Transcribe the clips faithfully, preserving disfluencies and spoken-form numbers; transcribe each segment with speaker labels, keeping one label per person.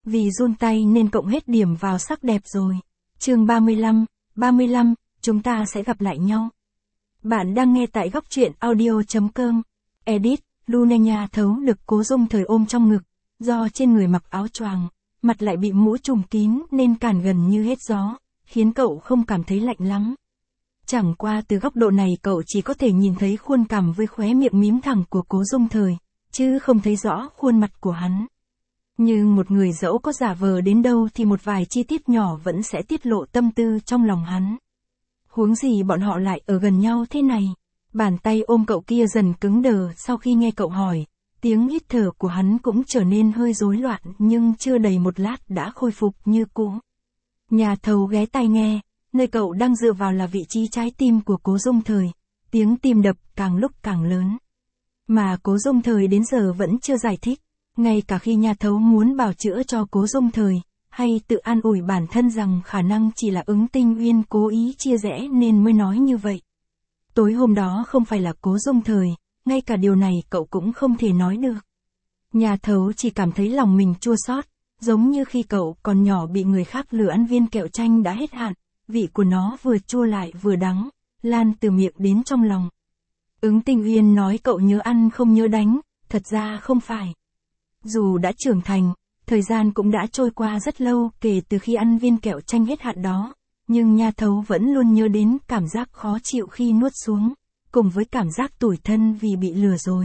Speaker 1: vì run tay nên cộng hết điểm vào sắc đẹp rồi. Chương ba mươi lăm, ba mươi lăm, chúng ta sẽ gặp lại nhau. Bạn đang nghe tại góc truyện audio chấm com. Edit, Lunenya thấu được Cố Dung Thời ôm trong ngực, do trên người mặc áo choàng, mặt lại bị mũ trùm kín nên cản gần như hết gió, khiến cậu không cảm thấy lạnh lắm. Chẳng qua từ góc độ này cậu chỉ có thể nhìn thấy khuôn cằm với khóe miệng mím thẳng của Cố Dung Thời, chứ không thấy rõ khuôn mặt của hắn. Nhưng một người dẫu có giả vờ đến đâu thì một vài chi tiết nhỏ vẫn sẽ tiết lộ tâm tư trong lòng hắn. Huống gì bọn họ lại ở gần nhau thế này. Bàn tay ôm cậu kia dần cứng đờ sau khi nghe cậu hỏi, tiếng hít thở của hắn cũng trở nên hơi rối loạn nhưng chưa đầy một lát đã khôi phục như cũ. Nhà thầu ghé tai nghe, nơi cậu đang dựa vào là vị trí trái tim của Cố Dung Thời, tiếng tim đập càng lúc càng lớn. Mà Cố Dung Thời đến giờ vẫn chưa giải thích, ngay cả khi nhà thầu muốn bào chữa cho Cố Dung Thời, hay tự an ủi bản thân rằng khả năng chỉ là Ứng Tinh Uyên cố ý chia rẽ nên mới nói như vậy. Tối hôm đó không phải là Cố Dung Thời, ngay cả điều này cậu cũng không thể nói được. Nhà thầu chỉ cảm thấy lòng mình chua xót, giống như khi cậu còn nhỏ bị người khác lừa ăn viên kẹo chanh đã hết hạn, vị của nó vừa chua lại vừa đắng, lan từ miệng đến trong lòng. Ứng Tinh Uyên nói cậu nhớ ăn không nhớ đánh, thật ra không phải. Dù đã trưởng thành, thời gian cũng đã trôi qua rất lâu kể từ khi ăn viên kẹo chanh hết hạn đó, nhưng nha thấu vẫn luôn nhớ đến cảm giác khó chịu khi nuốt xuống, cùng với cảm giác tủi thân vì bị lừa dối.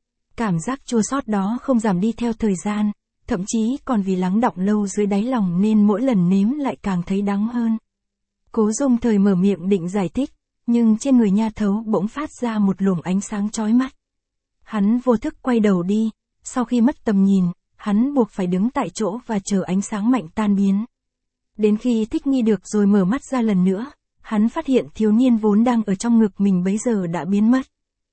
Speaker 1: Cảm giác chua xót đó không giảm đi theo thời gian, thậm chí còn vì lắng đọng lâu dưới đáy lòng nên mỗi lần nếm lại càng thấy đắng hơn. Cố Dung Thời mở miệng định giải thích, nhưng trên người nha thấu bỗng phát ra một luồng ánh sáng chói mắt. Hắn vô thức quay đầu đi, sau khi mất tầm nhìn, hắn buộc phải đứng tại chỗ và chờ ánh sáng mạnh tan biến. Đến khi thích nghi được rồi mở mắt ra lần nữa, hắn phát hiện thiếu niên vốn đang ở trong ngực mình bấy giờ đã biến mất.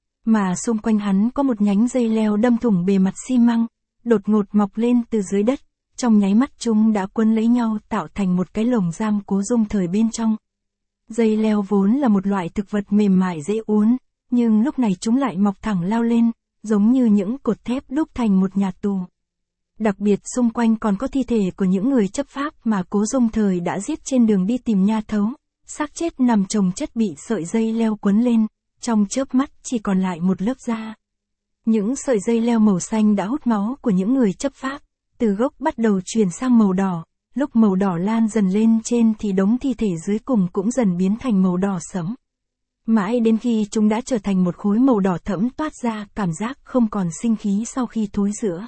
Speaker 1: Mà xung quanh hắn có một nhánh dây leo đâm thủng bề mặt xi măng, đột ngột mọc lên từ dưới đất, trong nháy mắt chúng đã quấn lấy nhau tạo thành một cái lồng giam Cố Dung Thời bên trong. Dây leo vốn là một loại thực vật mềm mại dễ uốn, nhưng lúc này chúng lại mọc thẳng lao lên, giống như những cột thép đúc thành một nhà tù. Đặc biệt xung quanh còn có thi thể của những người chấp pháp mà Cố Dung Thời đã giết trên đường đi tìm nha thấu, xác chết nằm chồng chất bị sợi dây leo quấn lên, trong chớp mắt chỉ còn lại một lớp da. Những sợi dây leo màu xanh đã hút máu của những người chấp pháp, từ gốc bắt đầu chuyển sang màu đỏ, lúc màu đỏ lan dần lên trên thì đống thi thể dưới cùng cũng dần biến thành màu đỏ sẫm. Mãi đến khi chúng đã trở thành một khối màu đỏ thẫm toát ra cảm giác không còn sinh khí sau khi thối rữa.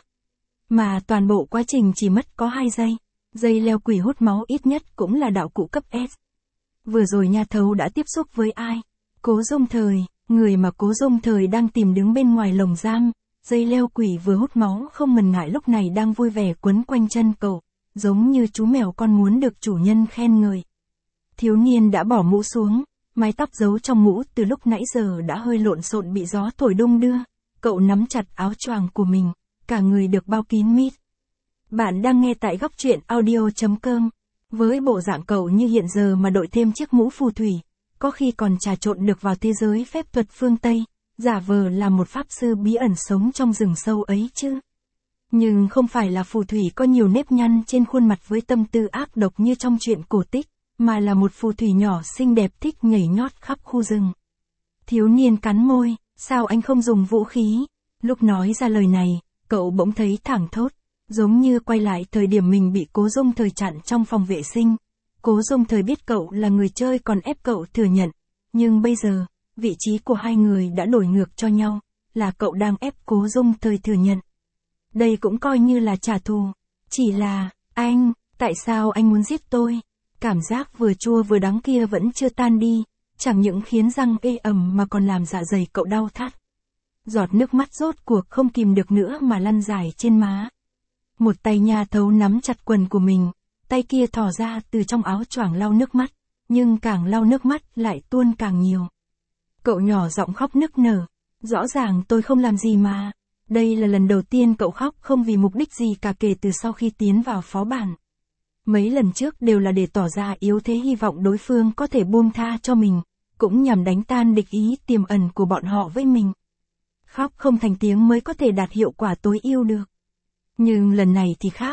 Speaker 1: Mà toàn bộ quá trình chỉ mất có hai giây, dây leo quỷ hút máu ít nhất cũng là đạo cụ cấp S. Vừa rồi nha thấu đã tiếp xúc với ai? Cố Dung Thời, người mà Cố Dung Thời đang tìm đứng bên ngoài lồng giam, dây leo quỷ vừa hút máu không ngần ngại lúc này đang vui vẻ quấn quanh chân cậu, giống như chú mèo con muốn được chủ nhân khen ngợi. Thiếu niên đã bỏ mũ xuống, mái tóc giấu trong mũ từ lúc nãy giờ đã hơi lộn xộn bị gió thổi đung đưa, cậu nắm chặt áo choàng của mình, cả người được bao kín mít. Bạn đang nghe tại góc truyện audio chấm com. Với bộ dạng cậu như hiện giờ mà đội thêm chiếc mũ phù thủy, có khi còn trà trộn được vào thế giới phép thuật phương Tây, giả vờ là một pháp sư bí ẩn sống trong rừng sâu ấy chứ. Nhưng không phải là phù thủy có nhiều nếp nhăn trên khuôn mặt với tâm tư ác độc như trong truyện cổ tích, mà là một phù thủy nhỏ xinh đẹp thích nhảy nhót khắp khu rừng. Thiếu niên cắn môi, sao anh không dùng vũ khí? Lúc nói ra lời này, cậu bỗng thấy thảng thốt, giống như quay lại thời điểm mình bị Cố Dung Thời chặn trong phòng vệ sinh. Cố Dung Thời biết cậu là người chơi còn ép cậu thừa nhận, nhưng bây giờ, vị trí của hai người đã đổi ngược cho nhau, là cậu đang ép Cố Dung Thời thừa nhận. Đây cũng coi như là trả thù, chỉ là, anh, tại sao anh muốn giết tôi? Cảm giác vừa chua vừa đắng kia vẫn chưa tan đi, chẳng những khiến răng ê ẩm mà còn làm dạ dày cậu đau thắt. Giọt nước mắt rốt cuộc không kìm được nữa mà lăn dài trên má. Một tay nha thấu nắm chặt quần của mình, tay kia thò ra từ trong áo choàng lau nước mắt, nhưng càng lau nước mắt lại tuôn càng nhiều. Cậu nhỏ giọng khóc nức nở, rõ ràng tôi không làm gì mà. Đây là lần đầu tiên cậu khóc không vì mục đích gì cả kể từ sau khi tiến vào phó bản. Mấy lần trước đều là để tỏ ra yếu thế hy vọng đối phương có thể buông tha cho mình, cũng nhằm đánh tan địch ý tiềm ẩn của bọn họ với mình. Khóc không thành tiếng mới có thể đạt hiệu quả tối ưu được. Nhưng lần này thì khác,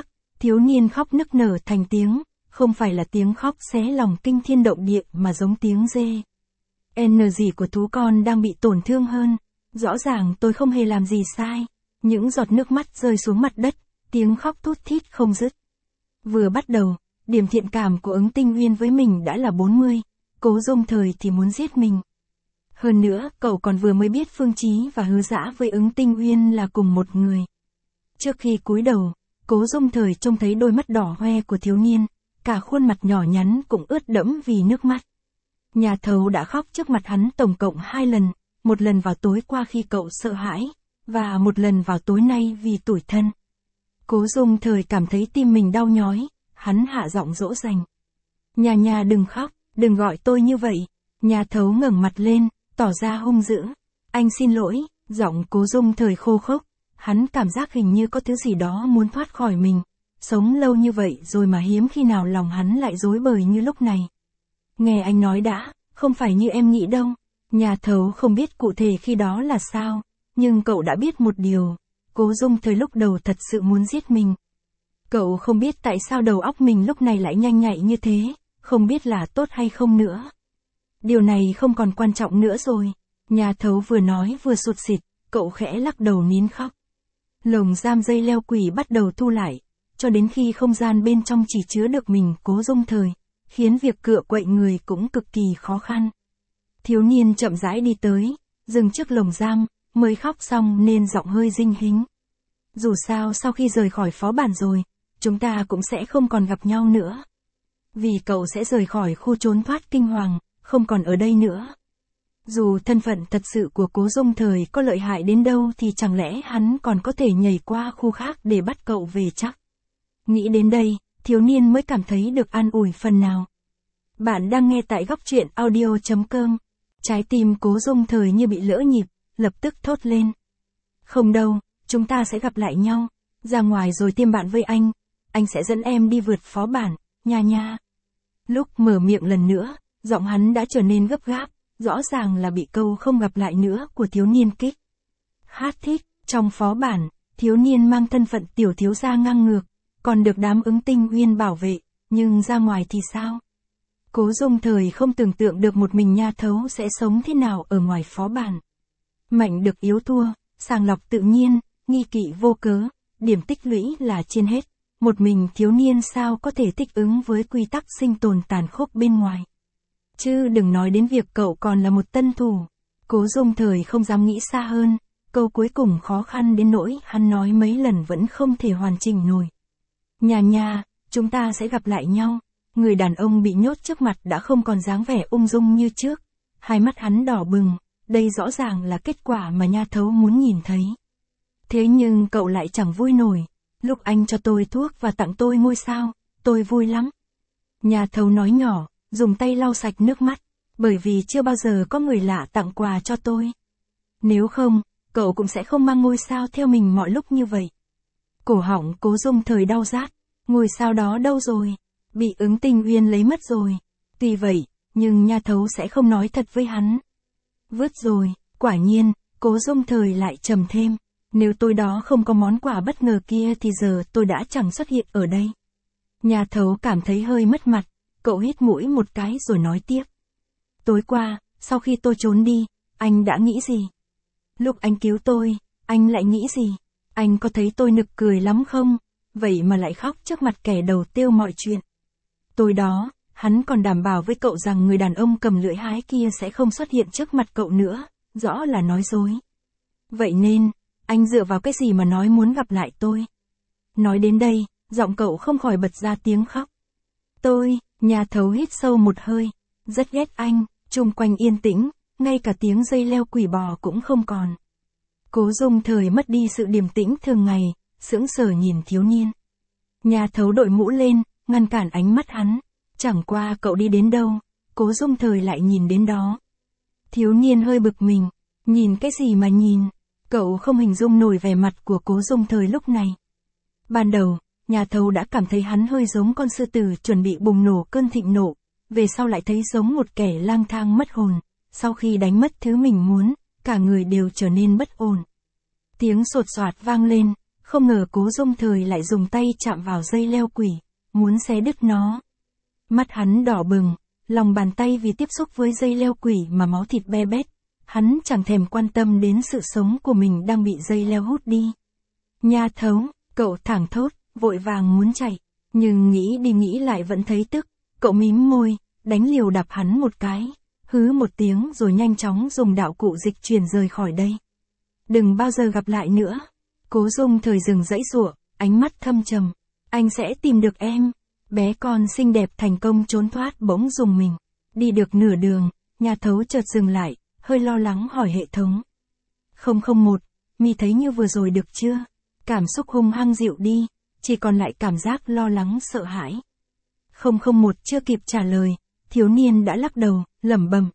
Speaker 1: Thiếu niên khóc nức nở thành tiếng, không phải là tiếng khóc xé lòng kinh thiên động địa mà giống tiếng dê. N gì của thú con đang bị tổn thương hơn. Rõ ràng tôi không hề làm gì sai. Những giọt nước mắt rơi xuống mặt đất, tiếng khóc thút thít không dứt. Vừa bắt đầu, điểm thiện cảm của ứng Tinh Uyên với mình đã là bốn mươi, Cố Dung Thời thì muốn giết mình. Hơn nữa, cậu còn vừa mới biết Phương Chí và Hứa Dã với ứng Tinh Uyên là cùng một người. Trước khi cúi đầu, Cố Dung Thời trông thấy đôi mắt đỏ hoe của thiếu niên, cả khuôn mặt nhỏ nhắn cũng ướt đẫm vì nước mắt. Nhà thầu đã khóc trước mặt hắn tổng cộng hai lần, một lần vào tối qua khi cậu sợ hãi, và một lần vào tối nay vì tủi thân. Cố Dung Thời cảm thấy tim mình đau nhói, hắn hạ giọng dỗ dành. Nhà nhà đừng khóc, đừng gọi tôi như vậy. Nhà thấu ngẩng mặt lên, tỏ ra hung dữ. Anh xin lỗi, giọng Cố Dung Thời khô khốc. Hắn cảm giác hình như có thứ gì đó muốn thoát khỏi mình. Sống lâu như vậy rồi mà hiếm khi nào lòng hắn lại rối bời như lúc này. Nghe anh nói đã, không phải như em nghĩ đâu. Nhà thấu không biết cụ thể khi đó là sao, nhưng cậu đã biết một điều. Cố Dung Thời lúc đầu thật sự muốn giết mình. Cậu không biết tại sao đầu óc mình lúc này lại nhanh nhạy như thế, không biết là tốt hay không nữa. Điều này không còn quan trọng nữa rồi. Nhà thấu vừa nói vừa sụt sịt, cậu khẽ lắc đầu nín khóc. Lồng giam dây leo quỷ bắt đầu thu lại, cho đến khi không gian bên trong chỉ chứa được mình Cố Dung Thời, khiến việc cựa quậy người cũng cực kỳ khó khăn. Thiếu niên chậm rãi đi tới, dừng trước lồng giam, mới khóc xong nên giọng hơi dinh hính. Dù sao sau khi rời khỏi phó bản rồi, chúng ta cũng sẽ không còn gặp nhau nữa. Vì cậu sẽ rời khỏi khu trốn thoát kinh hoàng, không còn ở đây nữa. Dù thân phận thật sự của Cố Dung Thời có lợi hại đến đâu thì chẳng lẽ hắn còn có thể nhảy qua khu khác để bắt cậu về chắc. Nghĩ đến đây, thiếu niên mới cảm thấy được an ủi phần nào. Bạn đang nghe tại góc truyện audio chấm com. Trái tim Cố Dung Thời như bị lỡ nhịp, lập tức thốt lên. Không đâu, chúng ta sẽ gặp lại nhau. Ra ngoài rồi tiêm bạn với anh. Anh sẽ dẫn em đi vượt phó bản, nha nha. Lúc mở miệng lần nữa, giọng hắn đã trở nên gấp gáp, rõ ràng là bị câu không gặp lại nữa của thiếu niên kích. Hát thích, trong phó bản, thiếu niên mang thân phận tiểu thiếu gia ngang ngược, còn được đám ứng Tinh Uyên bảo vệ, nhưng ra ngoài thì sao? Cố Dung Thời không tưởng tượng được một mình nha thấu sẽ sống thế nào ở ngoài phó bản. Mạnh được yếu thua, sàng lọc tự nhiên, nghi kỵ vô cớ, điểm tích lũy là trên hết. Một mình thiếu niên sao có thể thích ứng với quy tắc sinh tồn tàn khốc bên ngoài. Chứ đừng nói đến việc cậu còn là một tân thủ. Cố Dung Thời không dám nghĩ xa hơn, câu cuối cùng khó khăn đến nỗi hắn nói mấy lần vẫn không thể hoàn chỉnh nổi. Nhà nhà, chúng ta sẽ gặp lại nhau. Người đàn ông bị nhốt trước mặt đã không còn dáng vẻ ung dung như trước. Hai mắt hắn đỏ bừng, đây rõ ràng là kết quả mà nha thấu muốn nhìn thấy. Thế nhưng cậu lại chẳng vui nổi. Lúc anh cho tôi thuốc và tặng tôi ngôi sao, tôi vui lắm. Nhà thấu nói nhỏ, dùng tay lau sạch nước mắt, bởi vì chưa bao giờ có người lạ tặng quà cho tôi. Nếu không, cậu cũng sẽ không mang ngôi sao theo mình mọi lúc như vậy. Cổ họng Cố Dung Thời đau rát, ngôi sao đó đâu rồi? Bị ứng Tinh Uyên lấy mất rồi. Tuy vậy, nhưng nha thấu sẽ không nói thật với hắn. Vứt rồi, quả nhiên, Cố Dung Thời lại trầm thêm. Nếu tôi đó không có món quà bất ngờ kia thì giờ tôi đã chẳng xuất hiện ở đây. Nhà thấu cảm thấy hơi mất mặt, cậu hít mũi một cái rồi nói tiếp. Tối qua, sau khi tôi trốn đi, anh đã nghĩ gì? Lúc anh cứu tôi, anh lại nghĩ gì? Anh có thấy tôi nực cười lắm không? Vậy mà lại khóc trước mặt kẻ đầu tiêu mọi chuyện. Tối đó, hắn còn đảm bảo với cậu rằng người đàn ông cầm lưỡi hái kia sẽ không xuất hiện trước mặt cậu nữa, rõ là nói dối. Vậy nên, anh dựa vào cái gì mà nói muốn gặp lại tôi? Nói đến đây, giọng cậu không khỏi bật ra tiếng khóc. Tôi, nhà thấu hít sâu một hơi, rất ghét anh, chung quanh yên tĩnh, ngay cả tiếng dây leo quỷ bò cũng không còn. Cố Dung Thời mất đi sự điềm tĩnh thường ngày, sững sờ nhìn thiếu niên. Nhà thấu đội mũ lên, ngăn cản ánh mắt hắn. Chẳng qua cậu đi đến đâu, Cố Dung Thời lại nhìn đến đó. Thiếu niên hơi bực mình, nhìn cái gì mà nhìn, cậu không hình dung nổi vẻ mặt của Cố Dung Thời lúc này. Ban đầu, nhà thấu đã cảm thấy hắn hơi giống con sư tử chuẩn bị bùng nổ cơn thịnh nộ, về sau lại thấy giống một kẻ lang thang mất hồn, sau khi đánh mất thứ mình muốn, cả người đều trở nên bất ổn. Tiếng sột soạt vang lên, Không ngờ Cố Dung Thời lại dùng tay chạm vào dây leo quỷ, muốn xé đứt nó. Mắt hắn đỏ bừng, lòng bàn tay vì tiếp xúc với dây leo quỷ mà máu thịt be bét. Hắn chẳng thèm quan tâm đến sự sống của mình đang bị dây leo hút đi. Nha Thấu, cậu thảng thốt, vội vàng muốn chạy, nhưng nghĩ đi nghĩ lại vẫn thấy tức, cậu mím môi, đánh liều đạp hắn một cái, hứ một tiếng rồi nhanh chóng dùng đạo cụ dịch chuyển rời khỏi đây. Đừng bao giờ gặp lại nữa. Cố Dung Thời dừng dãy giụa, ánh mắt thâm trầm. Anh sẽ tìm được em. Bé con xinh đẹp thành công trốn thoát bỗng rùng mình. Đi được nửa đường, Nha Thấu chợt dừng lại, hơi lo lắng hỏi hệ thống. không không một, mi thấy như vừa rồi được chưa? Cảm xúc hung hăng dịu đi, chỉ còn lại cảm giác lo lắng sợ hãi. không không một chưa kịp trả lời, thiếu niên đã lắc đầu, lẩm bẩm.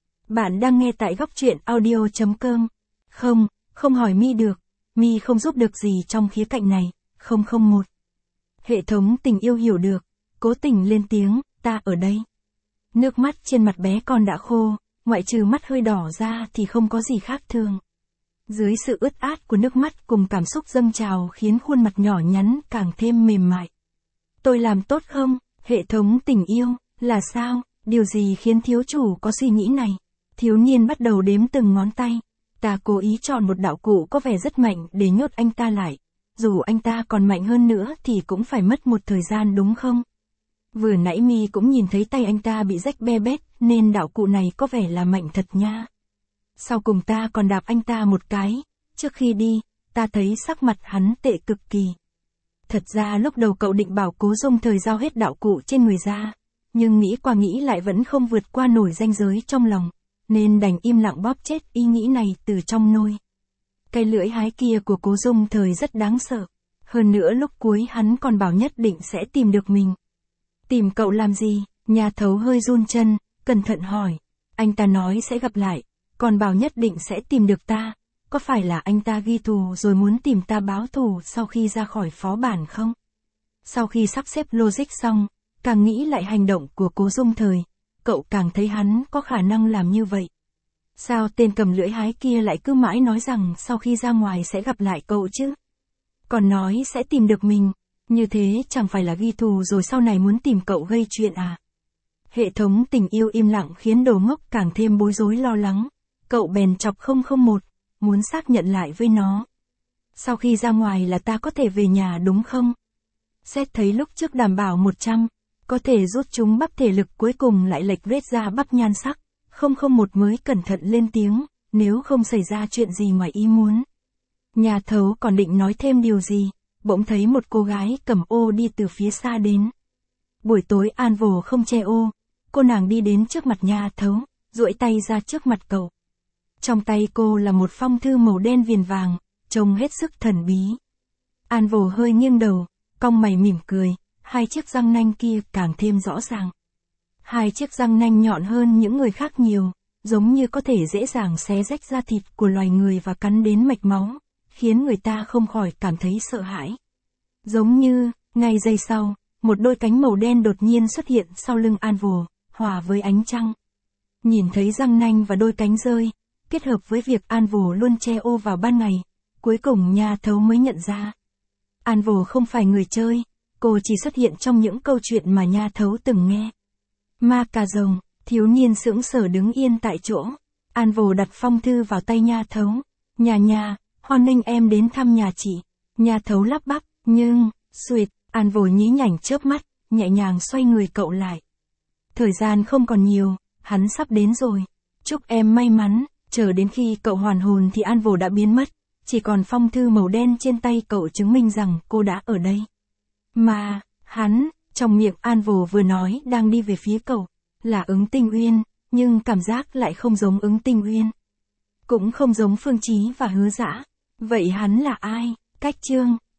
Speaker 1: Bạn đang nghe tại góc truyện audio chấm com. Không, không hỏi mi được, mi không giúp được gì trong khía cạnh này, không không một. Hệ thống tình yêu hiểu được, cố tình lên tiếng, ta ở đây. Nước mắt trên mặt bé con đã khô, ngoại trừ mắt hơi đỏ ra thì không có gì khác thường. Dưới sự ướt át của nước mắt cùng cảm xúc dâng trào khiến khuôn mặt nhỏ nhắn càng thêm mềm mại. Tôi làm tốt không? Hệ thống tình yêu, là sao? Điều gì khiến thiếu chủ có suy nghĩ này? Thiếu niên bắt đầu đếm từng ngón tay. Ta cố ý chọn một đạo cụ có vẻ rất mạnh để nhốt anh ta lại. Dù anh ta còn mạnh hơn nữa thì cũng phải mất một thời gian đúng không? Vừa nãy mi cũng nhìn thấy tay anh ta bị rách be bét, nên đạo cụ này có vẻ là mạnh thật nha. Sau cùng ta còn đạp anh ta một cái. Trước khi đi, ta thấy sắc mặt hắn tệ cực kỳ. Thật ra lúc đầu cậu định bảo Cố Dung Thời giao hết đạo cụ trên người ra. Nhưng nghĩ qua nghĩ lại vẫn không vượt qua nổi ranh giới trong lòng. Nên đành im lặng bóp chết ý nghĩ này từ trong nôi. Cái lưỡi hái kia của Cố Dung Thời rất đáng sợ. Hơn nữa lúc cuối hắn còn bảo nhất định sẽ tìm được mình. Tìm cậu làm gì? Nha Thấu hơi run chân, cẩn thận hỏi. Anh ta nói sẽ gặp lại, còn bảo nhất định sẽ tìm được ta. Có phải là anh ta ghi thù rồi muốn tìm ta báo thù sau khi ra khỏi phó bản không? Sau khi sắp xếp logic xong, càng nghĩ lại hành động của Cố Dung Thời, cậu càng thấy hắn có khả năng làm như vậy. Sao tên cầm lưỡi hái kia lại cứ mãi nói rằng sau khi ra ngoài sẽ gặp lại cậu chứ? Còn nói sẽ tìm được mình, như thế chẳng phải là ghi thù rồi sau này muốn tìm cậu gây chuyện à? Hệ thống tình yêu im lặng khiến đồ ngốc càng thêm bối rối lo lắng. Cậu bèn chọc không không một, muốn xác nhận lại với nó. Sau khi ra ngoài là ta có thể về nhà đúng không? Xét thấy lúc trước đảm bảo một trăm, có thể rút chúng bắp thể lực cuối cùng lại lệch rết ra bắp nhan sắc. không không một mới cẩn thận lên tiếng, nếu không xảy ra chuyện gì ngoài ý muốn. Nhà Thấu còn định nói thêm điều gì, bỗng thấy một cô gái cầm ô đi từ phía xa đến. Buổi tối An Vồ không che ô, cô nàng đi đến trước mặt Nha Thấu, duỗi tay ra trước mặt cậu. Trong tay cô là một phong thư màu đen viền vàng, trông hết sức thần bí. An Vồ hơi nghiêng đầu, cong mày mỉm cười, hai chiếc răng nanh kia càng thêm rõ ràng. Hai chiếc răng nanh nhọn hơn những người khác nhiều, giống như có thể dễ dàng xé rách da thịt của loài người và cắn đến mạch máu, khiến người ta không khỏi cảm thấy sợ hãi. Giống như, ngay giây sau, một đôi cánh màu đen đột nhiên xuất hiện sau lưng An Vồ, hòa với ánh trăng. Nhìn thấy răng nanh và đôi cánh rơi, kết hợp với việc An Vồ luôn che ô vào ban ngày, cuối cùng Nha Thấu mới nhận ra. An Vồ không phải người chơi, cô chỉ xuất hiện trong những câu chuyện mà Nha Thấu từng nghe. Ma cà rồng, thiếu niên sững sờ đứng yên tại chỗ. An Vồ đặt phong thư vào tay Nha Thấu. Nhà nhà, hoan nghênh em đến thăm nhà chị. Nha Thấu lắp bắp, nhưng, suýt, An Vồ nhí nhảnh chớp mắt, nhẹ nhàng xoay người cậu lại. Thời gian không còn nhiều, hắn sắp đến rồi. Chúc em may mắn, chờ đến khi cậu hoàn hồn thì An Vồ đã biến mất. Chỉ còn phong thư màu đen trên tay cậu chứng minh rằng cô đã ở đây. Mà, hắn, trong miệng An Vồ vừa nói đang đi về phía cậu, là Ứng Tinh Uyên, nhưng cảm giác lại không giống Ứng Tinh Uyên. Cũng không giống Phương Chí và Hứa Dã. Vậy hắn là ai? Cách chương